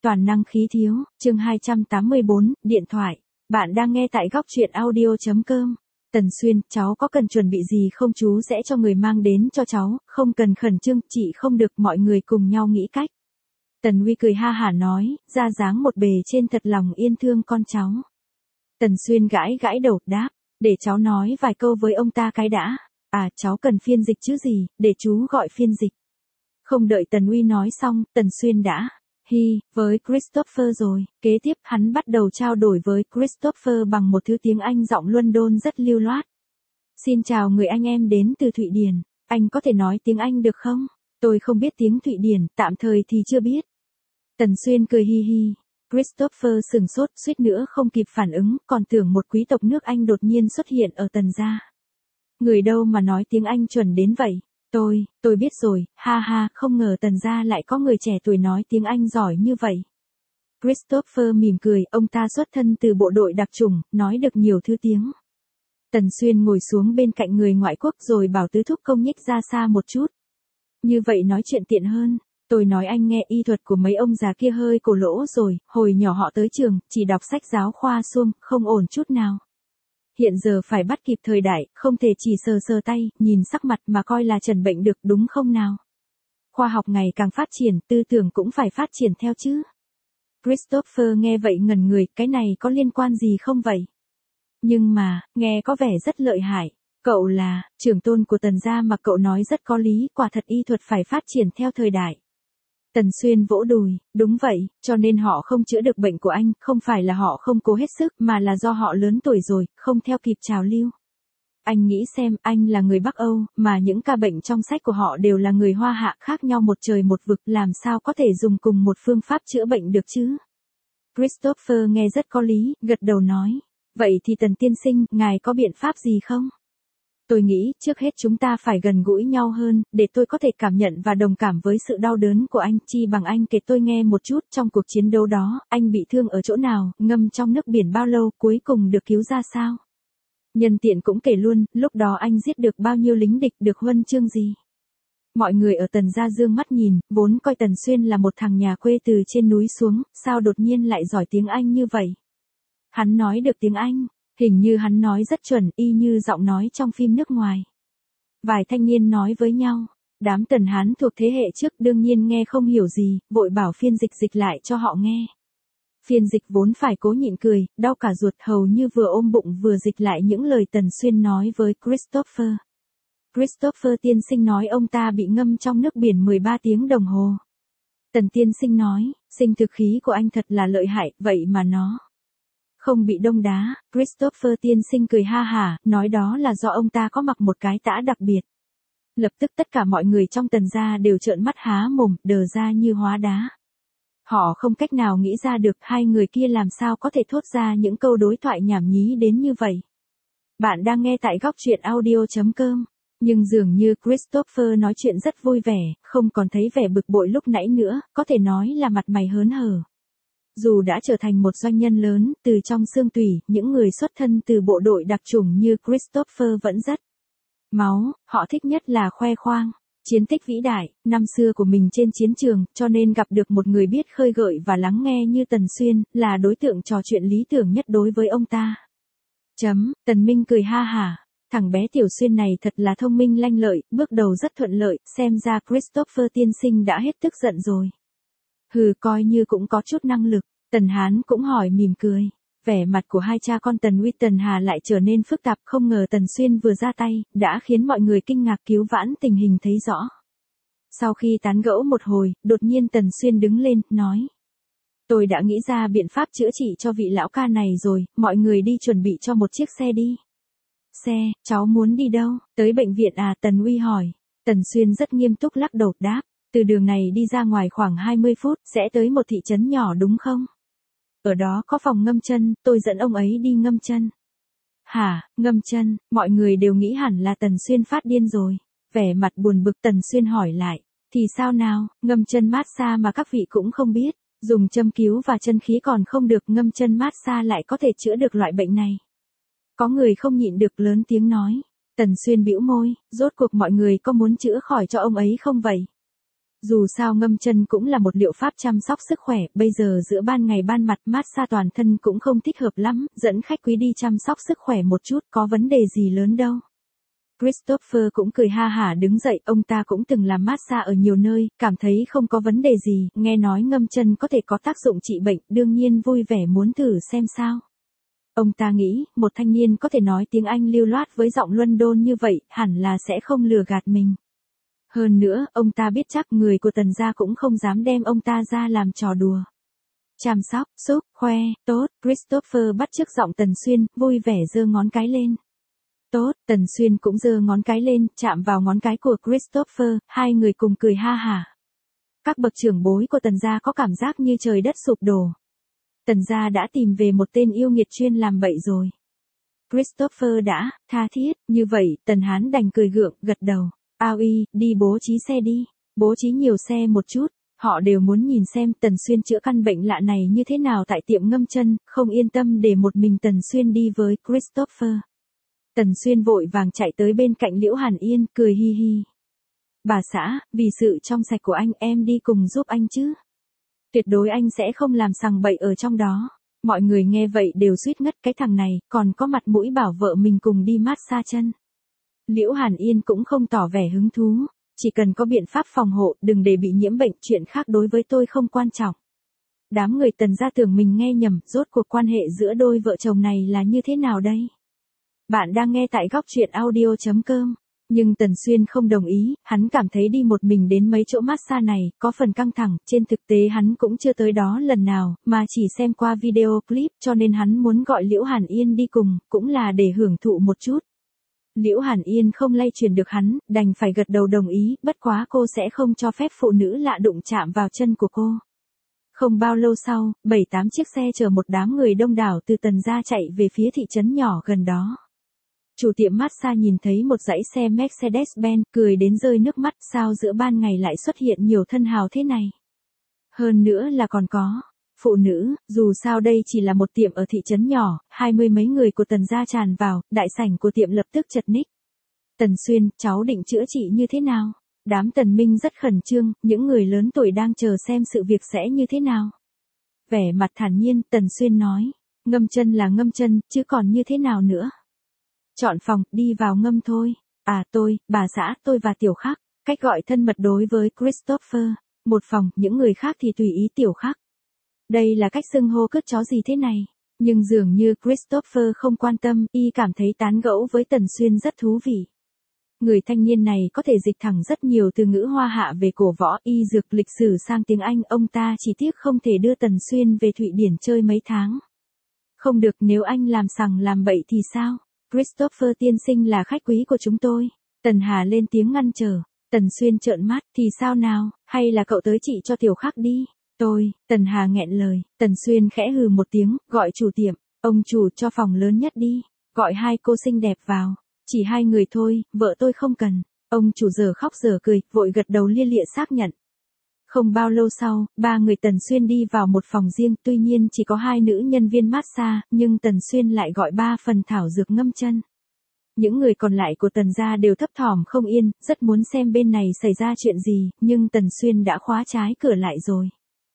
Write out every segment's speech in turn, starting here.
Toàn năng khí thiếu, chương 284, điện thoại. Bạn đang nghe tại góc truyện audio.com. Tần Xuyên, cháu có cần chuẩn bị gì không, chú sẽ cho người mang đến cho cháu, không cần khẩn trương, chị không được, mọi người cùng nhau nghĩ cách. Tần Uy cười ha hả nói, ra dáng một bề trên thật lòng yên thương con cháu. Tần Xuyên gãi gãi đầu, đáp, để cháu nói vài câu với ông ta cái đã. À, cháu cần phiên dịch chứ gì, để chú gọi phiên dịch. Không đợi Tần Uy nói xong, Tần Xuyên đã với Christopher rồi. Kế tiếp hắn bắt đầu trao đổi với Christopher bằng một thứ tiếng Anh giọng London rất lưu loát. Xin chào người anh, em đến từ Thụy Điển. Anh có thể nói tiếng Anh được không? Tôi không biết tiếng Thụy Điển, tạm thời thì chưa biết. Tần Xuyên cười hi hi. Christopher sừng sốt, suýt nữa không kịp phản ứng, còn tưởng một quý tộc nước Anh đột nhiên xuất hiện ở Tần gia. Người đâu mà nói tiếng Anh chuẩn đến vậy? Tôi biết rồi, ha ha, không ngờ Tần gia lại có người trẻ tuổi nói tiếng Anh giỏi như vậy. Christopher mỉm cười, ông ta xuất thân từ bộ đội đặc chủng, nói được nhiều thứ tiếng. Tần Xuyên ngồi xuống bên cạnh người ngoại quốc rồi bảo tứ thúc công nhích ra xa một chút. Như vậy nói chuyện tiện hơn. Tôi nói anh nghe, y thuật của mấy ông già kia hơi cổ lỗ rồi, hồi nhỏ họ tới trường, chỉ đọc sách giáo khoa suông, không ổn chút nào. Hiện giờ phải bắt kịp thời đại, không thể chỉ sờ sờ tay, nhìn sắc mặt mà coi là trần bệnh được, đúng không nào? Khoa học ngày càng phát triển, tư tưởng cũng phải phát triển theo chứ. Christopher nghe vậy ngẩn người, cái này có liên quan gì không vậy? Nhưng mà, nghe có vẻ rất lợi hại. Cậu là trưởng tôn của Tần gia mà cậu nói rất có lý, quả thật y thuật phải phát triển theo thời đại. Tần Xuyên vỗ đùi, đúng vậy, cho nên họ không chữa được bệnh của anh, không phải là họ không cố hết sức mà là do họ lớn tuổi rồi, không theo kịp trào lưu. Anh nghĩ xem, anh là người Bắc Âu, mà những ca bệnh trong sách của họ đều là người Hoa Hạ, khác nhau một trời một vực, làm sao có thể dùng cùng một phương pháp chữa bệnh được chứ? Christopher nghe rất có lý, gật đầu nói, vậy thì Tần tiên sinh, ngài có biện pháp gì không? Tôi nghĩ, trước hết chúng ta phải gần gũi nhau hơn, để tôi có thể cảm nhận và đồng cảm với sự đau đớn của anh, chi bằng anh kể tôi nghe một chút, trong cuộc chiến đấu đó, anh bị thương ở chỗ nào, ngâm trong nước biển bao lâu, cuối cùng được cứu ra sao? Nhân tiện cũng kể luôn, lúc đó anh giết được bao nhiêu lính địch, được huân chương gì? Mọi người ở Tần gia dương mắt nhìn, vốn coi Tần Xuyên là một thằng nhà quê từ trên núi xuống, sao đột nhiên lại giỏi tiếng Anh như vậy? Hắn nói được tiếng Anh. Hình như hắn nói rất chuẩn, y như giọng nói trong phim nước ngoài. Vài thanh niên nói với nhau, đám Tần Hán thuộc thế hệ trước đương nhiên nghe không hiểu gì, vội bảo phiên dịch dịch lại cho họ nghe. Phiên dịch vốn phải cố nhịn cười, đau cả ruột, hầu như vừa ôm bụng vừa dịch lại những lời Tần Xuyên nói với Christopher. Christopher tiên sinh nói ông ta bị ngâm trong nước biển 13 tiếng đồng hồ. Tần tiên sinh nói, sinh thực khí của anh thật là lợi hại, vậy mà nó không bị đông đá. Christopher tiên sinh cười ha hả, nói đó là do ông ta có mặc một cái tã đặc biệt. Lập tức tất cả mọi người trong Tần gia đều trợn mắt há mồm, đờ ra như hóa đá. Họ không cách nào nghĩ ra được hai người kia làm sao có thể thốt ra những câu đối thoại nhảm nhí đến như vậy. Bạn đang nghe tại góc truyện audio.com. Nhưng dường như Christopher nói chuyện rất vui vẻ, không còn thấy vẻ bực bội lúc nãy nữa, có thể nói là mặt mày hớn hở. Dù đã trở thành một doanh nhân lớn, từ trong xương tủy, những người xuất thân từ bộ đội đặc chủng như Christopher vẫn rất máu, họ thích nhất là khoe khoang chiến tích vĩ đại, năm xưa của mình trên chiến trường, cho nên gặp được một người biết khơi gợi và lắng nghe như Tần Xuyên, là đối tượng trò chuyện lý tưởng nhất đối với ông ta. Tần Minh cười ha hả, thằng bé Tiểu Xuyên này thật là thông minh lanh lợi, bước đầu rất thuận lợi, xem ra Christopher tiên sinh đã hết tức giận rồi. Coi như cũng có chút năng lực. Tần Hán cũng hỏi mỉm cười. Vẻ mặt của hai cha con Tần Uy Tần Hà lại trở nên phức tạp, không ngờ Tần Xuyên vừa ra tay, đã khiến mọi người kinh ngạc, cứu vãn tình hình thấy rõ. Sau khi tán gẫu một hồi, đột nhiên Tần Xuyên đứng lên, nói. Tôi đã nghĩ ra biện pháp chữa trị cho vị lão ca này rồi, mọi người đi chuẩn bị cho một chiếc xe đi. Xe, cháu muốn đi đâu? Tới bệnh viện à? Tần Uy hỏi. Tần Xuyên rất nghiêm túc lắc đầu đáp. Từ đường này đi ra ngoài khoảng 20 phút, sẽ tới một thị trấn nhỏ đúng không? Ở đó có phòng ngâm chân, tôi dẫn ông ấy đi ngâm chân. Hả, ngâm chân, mọi người đều nghĩ hẳn là Tần Xuyên phát điên rồi. Vẻ mặt buồn bực Tần Xuyên hỏi lại, thì sao nào, ngâm chân mát xa mà các vị cũng không biết, dùng châm cứu và chân khí còn không được, ngâm chân mát xa lại có thể chữa được loại bệnh này. Có người không nhịn được lớn tiếng nói. Tần Xuyên bĩu môi, rốt cuộc mọi người có muốn chữa khỏi cho ông ấy không vậy? Dù sao ngâm chân cũng là một liệu pháp chăm sóc sức khỏe, bây giờ giữa ban ngày ban mặt massage toàn thân cũng không thích hợp lắm, dẫn khách quý đi chăm sóc sức khỏe một chút, có vấn đề gì lớn đâu. Christopher cũng cười ha hả đứng dậy, ông ta cũng từng làm massage ở nhiều nơi, cảm thấy không có vấn đề gì, nghe nói ngâm chân có thể có tác dụng trị bệnh, đương nhiên vui vẻ muốn thử xem sao. Ông ta nghĩ, một thanh niên có thể nói tiếng Anh lưu loát với giọng London như vậy, hẳn là sẽ không lừa gạt mình. Hơn nữa, ông ta biết chắc người của Tần gia cũng không dám đem ông ta ra làm trò đùa. Chăm sóc, xúc, khoe, tốt, Christopher bắt chước giọng Tần Xuyên, vui vẻ giơ ngón cái lên. Tốt, Tần Xuyên cũng giơ ngón cái lên, chạm vào ngón cái của Christopher, hai người cùng cười ha hả. Các bậc trưởng bối của Tần gia có cảm giác như trời đất sụp đổ. Tần gia đã tìm về một tên yêu nghiệt chuyên làm bậy rồi. Christopher đã, tha thiết, như vậy, Tần Hán đành cười gượng, gật đầu. Aoi, đi bố trí xe đi. Bố trí nhiều xe một chút. Họ đều muốn nhìn xem Tần Xuyên chữa căn bệnh lạ này như thế nào tại tiệm ngâm chân, không yên tâm để một mình Tần Xuyên đi với Christopher. Tần Xuyên vội vàng chạy tới bên cạnh Liễu Hàn Yên, cười hi hi. Bà xã, vì sự trong sạch của anh em đi cùng giúp anh chứ. Tuyệt đối anh sẽ không làm sằng bậy ở trong đó. Mọi người nghe vậy đều suýt ngất, cái thằng này, còn có mặt mũi bảo vợ mình cùng đi massage chân. Liễu Hàn Yên cũng không tỏ vẻ hứng thú. Chỉ cần có biện pháp phòng hộ, đừng để bị nhiễm bệnh, chuyện khác đối với tôi không quan trọng. Đám người Tần gia tưởng mình nghe nhầm, rốt cuộc quan hệ giữa đôi vợ chồng này là như thế nào đây? Bạn đang nghe tại góc truyện audio.com. Nhưng Tần Xuyên không đồng ý, hắn cảm thấy đi một mình đến mấy chỗ massage này, có phần căng thẳng, trên thực tế hắn cũng chưa tới đó lần nào, mà chỉ xem qua video clip, cho nên hắn muốn gọi Liễu Hàn Yên đi cùng, cũng là để hưởng thụ một chút. Liễu Hàn Yên không lay truyền được hắn, đành phải gật đầu đồng ý, bất quá cô sẽ không cho phép phụ nữ lạ đụng chạm vào chân của cô. Không bao lâu sau, 7-8 chiếc xe chở một đám người đông đảo từ Tần gia chạy về phía thị trấn nhỏ gần đó. Chủ tiệm massage nhìn thấy một dãy xe Mercedes-Benz, cười đến rơi nước mắt, sao giữa ban ngày lại xuất hiện nhiều thân hào thế này. Hơn nữa là còn có phụ nữ, dù sao đây chỉ là một tiệm ở thị trấn nhỏ, 20 mấy người của Tần gia tràn vào, đại sảnh của tiệm lập tức chật ních. Tần Xuyên, cháu định chữa trị như thế nào? Đám Tần Minh rất khẩn trương, những người lớn tuổi đang chờ xem sự việc sẽ như thế nào. Vẻ mặt thản nhiên, Tần Xuyên nói, ngâm chân là ngâm chân, chứ còn như thế nào nữa? Chọn phòng, đi vào ngâm thôi. À tôi, bà xã, tôi và Tiểu Khắc. Cách gọi thân mật đối với Christopher. Một phòng, những người khác thì tùy ý Tiểu Khắc. Đây là cách xưng hô cất chó gì thế này? Nhưng dường như Christopher không quan tâm, y cảm thấy tán gẫu với Tần Xuyên rất thú vị. Người thanh niên này có thể dịch thẳng rất nhiều từ ngữ Hoa Hạ về cổ võ y dược lịch sử sang tiếng Anh, ông ta chỉ tiếc không thể đưa Tần Xuyên về Thụy Điển chơi mấy tháng. Không được, nếu anh làm sằng làm bậy thì sao? Christopher tiên sinh là khách quý của chúng tôi. Tần Hà lên tiếng ngăn trở. Tần Xuyên trợn mắt, thì sao nào, hay là cậu tới chị cho Tiểu Khắc đi. Tôi, Tần Hà nghẹn lời. Tần Xuyên khẽ hừ một tiếng, gọi chủ tiệm. Ông chủ cho phòng lớn nhất đi. Gọi hai cô xinh đẹp vào. Chỉ hai người thôi, vợ tôi không cần. Ông chủ giờ khóc giờ cười, vội gật đầu lia lịa xác nhận. Không bao lâu sau, ba người Tần Xuyên đi vào một phòng riêng, tuy nhiên chỉ có hai nữ nhân viên massage, nhưng Tần Xuyên lại gọi 3 phần thảo dược ngâm chân. Những người còn lại của Tần gia đều thấp thỏm không yên, rất muốn xem bên này xảy ra chuyện gì, nhưng Tần Xuyên đã khóa trái cửa lại rồi.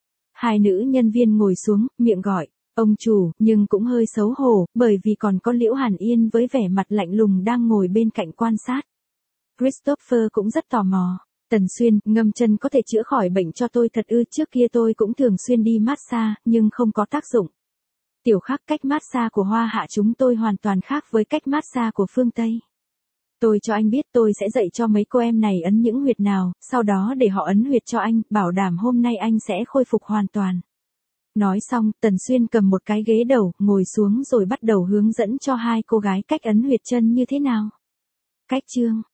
Hai nữ nhân viên ngồi xuống, miệng gọi, ông chủ, nhưng cũng hơi xấu hổ, bởi vì còn có Liễu Hàn Yên với vẻ mặt lạnh lùng đang ngồi bên cạnh quan sát. Christopher cũng rất tò mò. Tần Xuyên, ngâm chân có thể chữa khỏi bệnh cho tôi thật ư? Trước kia tôi cũng thường xuyên đi massage, nhưng không có tác dụng. Tiểu Khắc, cách massage của Hoa Hạ chúng tôi hoàn toàn khác với cách massage của phương Tây. Tôi cho anh biết, tôi sẽ dạy cho mấy cô em này ấn những huyệt nào, sau đó để họ ấn huyệt cho anh, bảo đảm hôm nay anh sẽ khôi phục hoàn toàn. Nói xong, Tần Xuyên cầm một cái ghế đầu, ngồi xuống rồi bắt đầu hướng dẫn cho hai cô gái cách ấn huyệt chân như thế nào. Cách chương